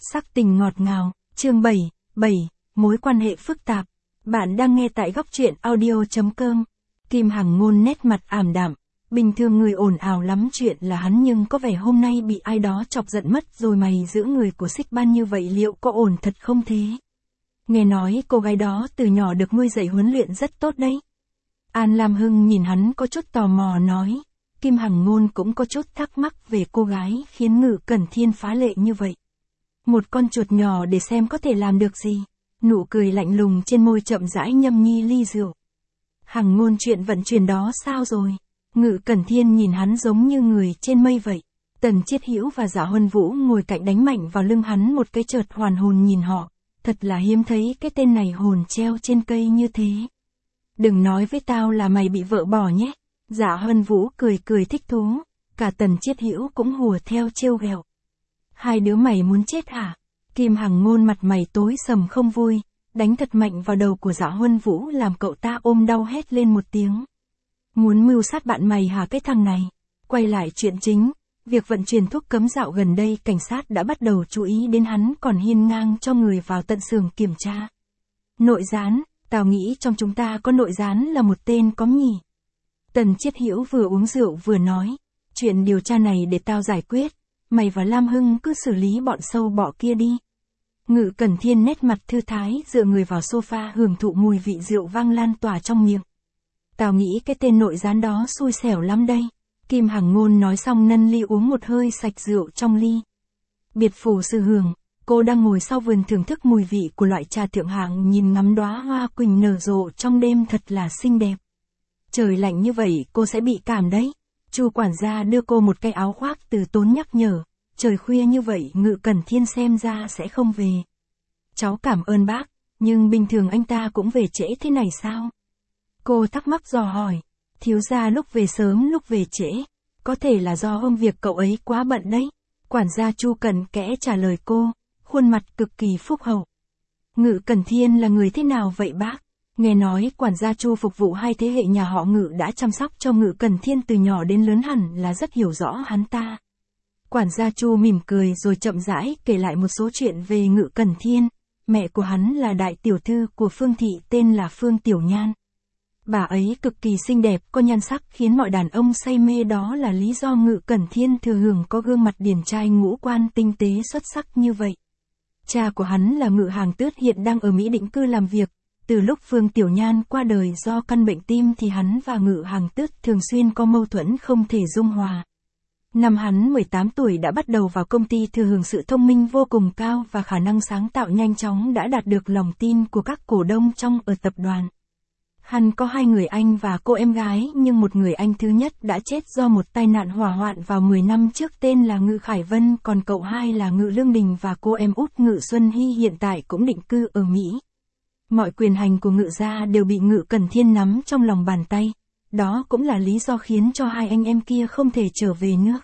Sắc tình ngọt ngào, chương 7, mối quan hệ phức tạp. Bạn đang nghe tại góc truyện audio.com. Kim Hằng Ngôn nét mặt ảm đạm. Bình thường người ồn ào lắm chuyện là hắn, nhưng có vẻ hôm nay bị ai đó chọc giận mất rồi. Mày giữ người của Xích Ban như vậy liệu có ổn thật không thế? Nghe nói cô gái đó từ nhỏ được nuôi dạy huấn luyện rất tốt đấy. An Lam Hưng nhìn hắn có chút tò mò nói. Kim Hằng Ngôn cũng có chút thắc mắc về cô gái khiến Ngự Cẩn Thiên phá lệ như vậy. Một con chuột nhỏ để xem có thể làm được gì. Nụ cười lạnh lùng trên môi chậm rãi nhâm nhi ly rượu. Hằng Ngôn, chuyện vận chuyển đó sao rồi? Ngự Cẩn Thiên nhìn hắn giống như người trên mây vậy. Tần Chiết Hữu và Dạ Huân Vũ ngồi cạnh đánh mạnh vào lưng hắn một cái, chợt hoàn hồn nhìn họ. Thật là hiếm thấy cái tên này hồn treo trên cây như thế. Đừng nói với tao là mày bị vợ bỏ nhé. Dạ Huân Vũ cười thích thú. Cả Tần Chiết Hữu cũng hùa theo trêu ghẹo. Hai đứa mày muốn chết hả? Kim Hằng Ngôn mặt mày tối sầm không vui, đánh thật mạnh vào đầu của Dạ Huân Vũ làm cậu ta ôm đau hét lên một tiếng. Muốn mưu sát bạn mày hả cái thằng này? Quay lại chuyện chính, việc vận chuyển thuốc cấm dạo gần đây cảnh sát đã bắt đầu chú ý đến hắn, còn hiên ngang cho người vào tận xưởng kiểm tra. Nội gián, tao nghĩ trong chúng ta có nội gián là một tên có nhỉ? Tần Chiết Hữu vừa uống rượu vừa nói, chuyện điều tra này để tao giải quyết. Mày và Lam Hưng cứ xử lý bọn sâu bọ kia đi. Ngự Cẩn Thiên nét mặt thư thái dựa người vào sofa hưởng thụ mùi vị rượu vang lan tỏa trong miệng. Tao nghĩ cái tên nội gián đó xui xẻo lắm đây. Kim Hằng Ngôn nói xong nâng ly uống một hơi sạch rượu trong ly. Biệt phủ Sư Hường, cô đang ngồi sau vườn thưởng thức mùi vị của loại trà thượng hạng, nhìn ngắm đóa hoa quỳnh nở rộ trong đêm thật là xinh đẹp. Trời lạnh như vậy cô sẽ bị cảm đấy. Chu quản gia đưa cô một cái áo khoác từ tốn nhắc nhở, trời khuya như vậy Ngự Cẩn Thiên xem ra sẽ không về. Cháu cảm ơn bác, nhưng bình thường anh ta cũng về trễ thế này sao? Cô thắc mắc dò hỏi, thiếu gia lúc về sớm lúc về trễ, có thể là do hôm việc cậu ấy quá bận đấy. Quản gia Chu cẩn kẽ trả lời cô, khuôn mặt cực kỳ phúc hậu. Ngự Cẩn Thiên là người thế nào vậy bác? Nghe nói quản gia Chu phục vụ hai thế hệ nhà họ Ngự đã chăm sóc cho Ngự Cẩn Thiên từ nhỏ đến lớn, hẳn là rất hiểu rõ hắn ta. Quản gia Chu mỉm cười rồi chậm rãi kể lại một số chuyện về Ngự Cẩn Thiên. Mẹ của hắn là đại tiểu thư của Phương thị tên là Phương Tiểu Nhan. Bà ấy cực kỳ xinh đẹp, có nhan sắc khiến mọi đàn ông say mê, đó là lý do Ngự Cẩn Thiên thừa hưởng có gương mặt điển trai ngũ quan tinh tế xuất sắc như vậy. Cha của hắn là Ngự Hàng Tước hiện đang ở Mỹ định cư làm việc. Từ lúc Phương Tiểu Nhan qua đời do căn bệnh tim thì hắn và Ngự Hàng Tước thường xuyên có mâu thuẫn không thể dung hòa. Năm hắn 18 tuổi đã bắt đầu vào công ty, thừa hưởng sự thông minh vô cùng cao và khả năng sáng tạo nhanh chóng đã đạt được lòng tin của các cổ đông trong ở tập đoàn. Hắn có hai người anh và cô em gái, nhưng một người anh thứ nhất đã chết do một tai nạn hỏa hoạn vào 10 năm trước tên là Ngự Khải Vân, còn cậu hai là Ngự Lương Đình và cô em út Ngự Xuân Hy hiện tại cũng định cư ở Mỹ. Mọi quyền hành của Ngự gia đều bị Ngự Cẩn Thiên nắm trong lòng bàn tay. Đó cũng là lý do khiến cho hai anh em kia không thể trở về nước.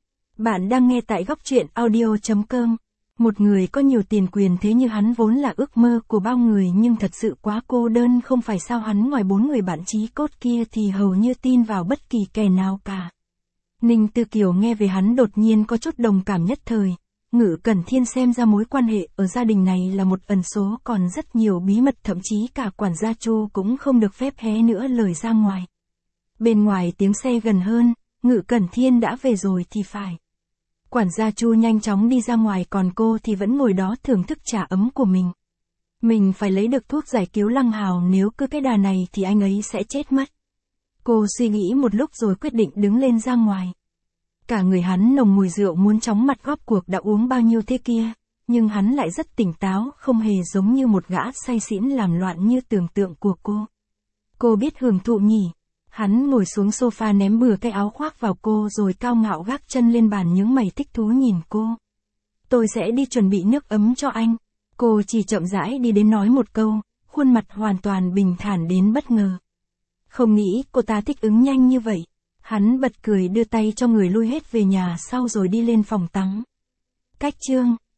Bạn đang nghe tại góc truyện audio.com. Một người có nhiều tiền quyền thế như hắn vốn là ước mơ của bao người, nhưng thật sự quá cô đơn, không phải sao? Hắn ngoài 4 người bạn chí cốt kia thì hầu như tin vào bất kỳ kẻ nào cả. Ninh Tư Kiều nghe về hắn đột nhiên có chút đồng cảm nhất thời. Ngự Cẩn Thiên xem ra mối quan hệ ở gia đình này là một ẩn số, còn rất nhiều bí mật, thậm chí cả quản gia Chu cũng không được phép hé nữa lời ra ngoài. Bên ngoài tiếng xe gần hơn, Ngự Cẩn Thiên đã về rồi thì phải. Quản gia Chu nhanh chóng đi ra ngoài, còn cô thì vẫn ngồi đó thưởng thức trà ấm của mình. Mình phải lấy được thuốc giải cứu Lăng Hào, nếu cứ cái đà này thì anh ấy sẽ chết mất. Cô suy nghĩ một lúc rồi quyết định đứng lên ra ngoài. Cả người hắn nồng mùi rượu, muốn chóng mặt góp cuộc đã uống bao nhiêu thế kia, nhưng hắn lại rất tỉnh táo, không hề giống như một gã say xỉn làm loạn như tưởng tượng của cô. Cô biết hưởng thụ nhỉ? Hắn ngồi xuống sofa ném bừa cái áo khoác vào cô rồi cao ngạo gác chân lên bàn, nhướng mày thích thú nhìn cô. Tôi sẽ đi chuẩn bị nước ấm cho anh. Cô chỉ chậm rãi đi đến nói một câu, khuôn mặt hoàn toàn bình thản đến bất ngờ. Không nghĩ cô ta thích ứng nhanh như vậy. Hắn bật cười đưa tay cho người lui hết về nhà sau rồi đi lên phòng tắm. Cách chương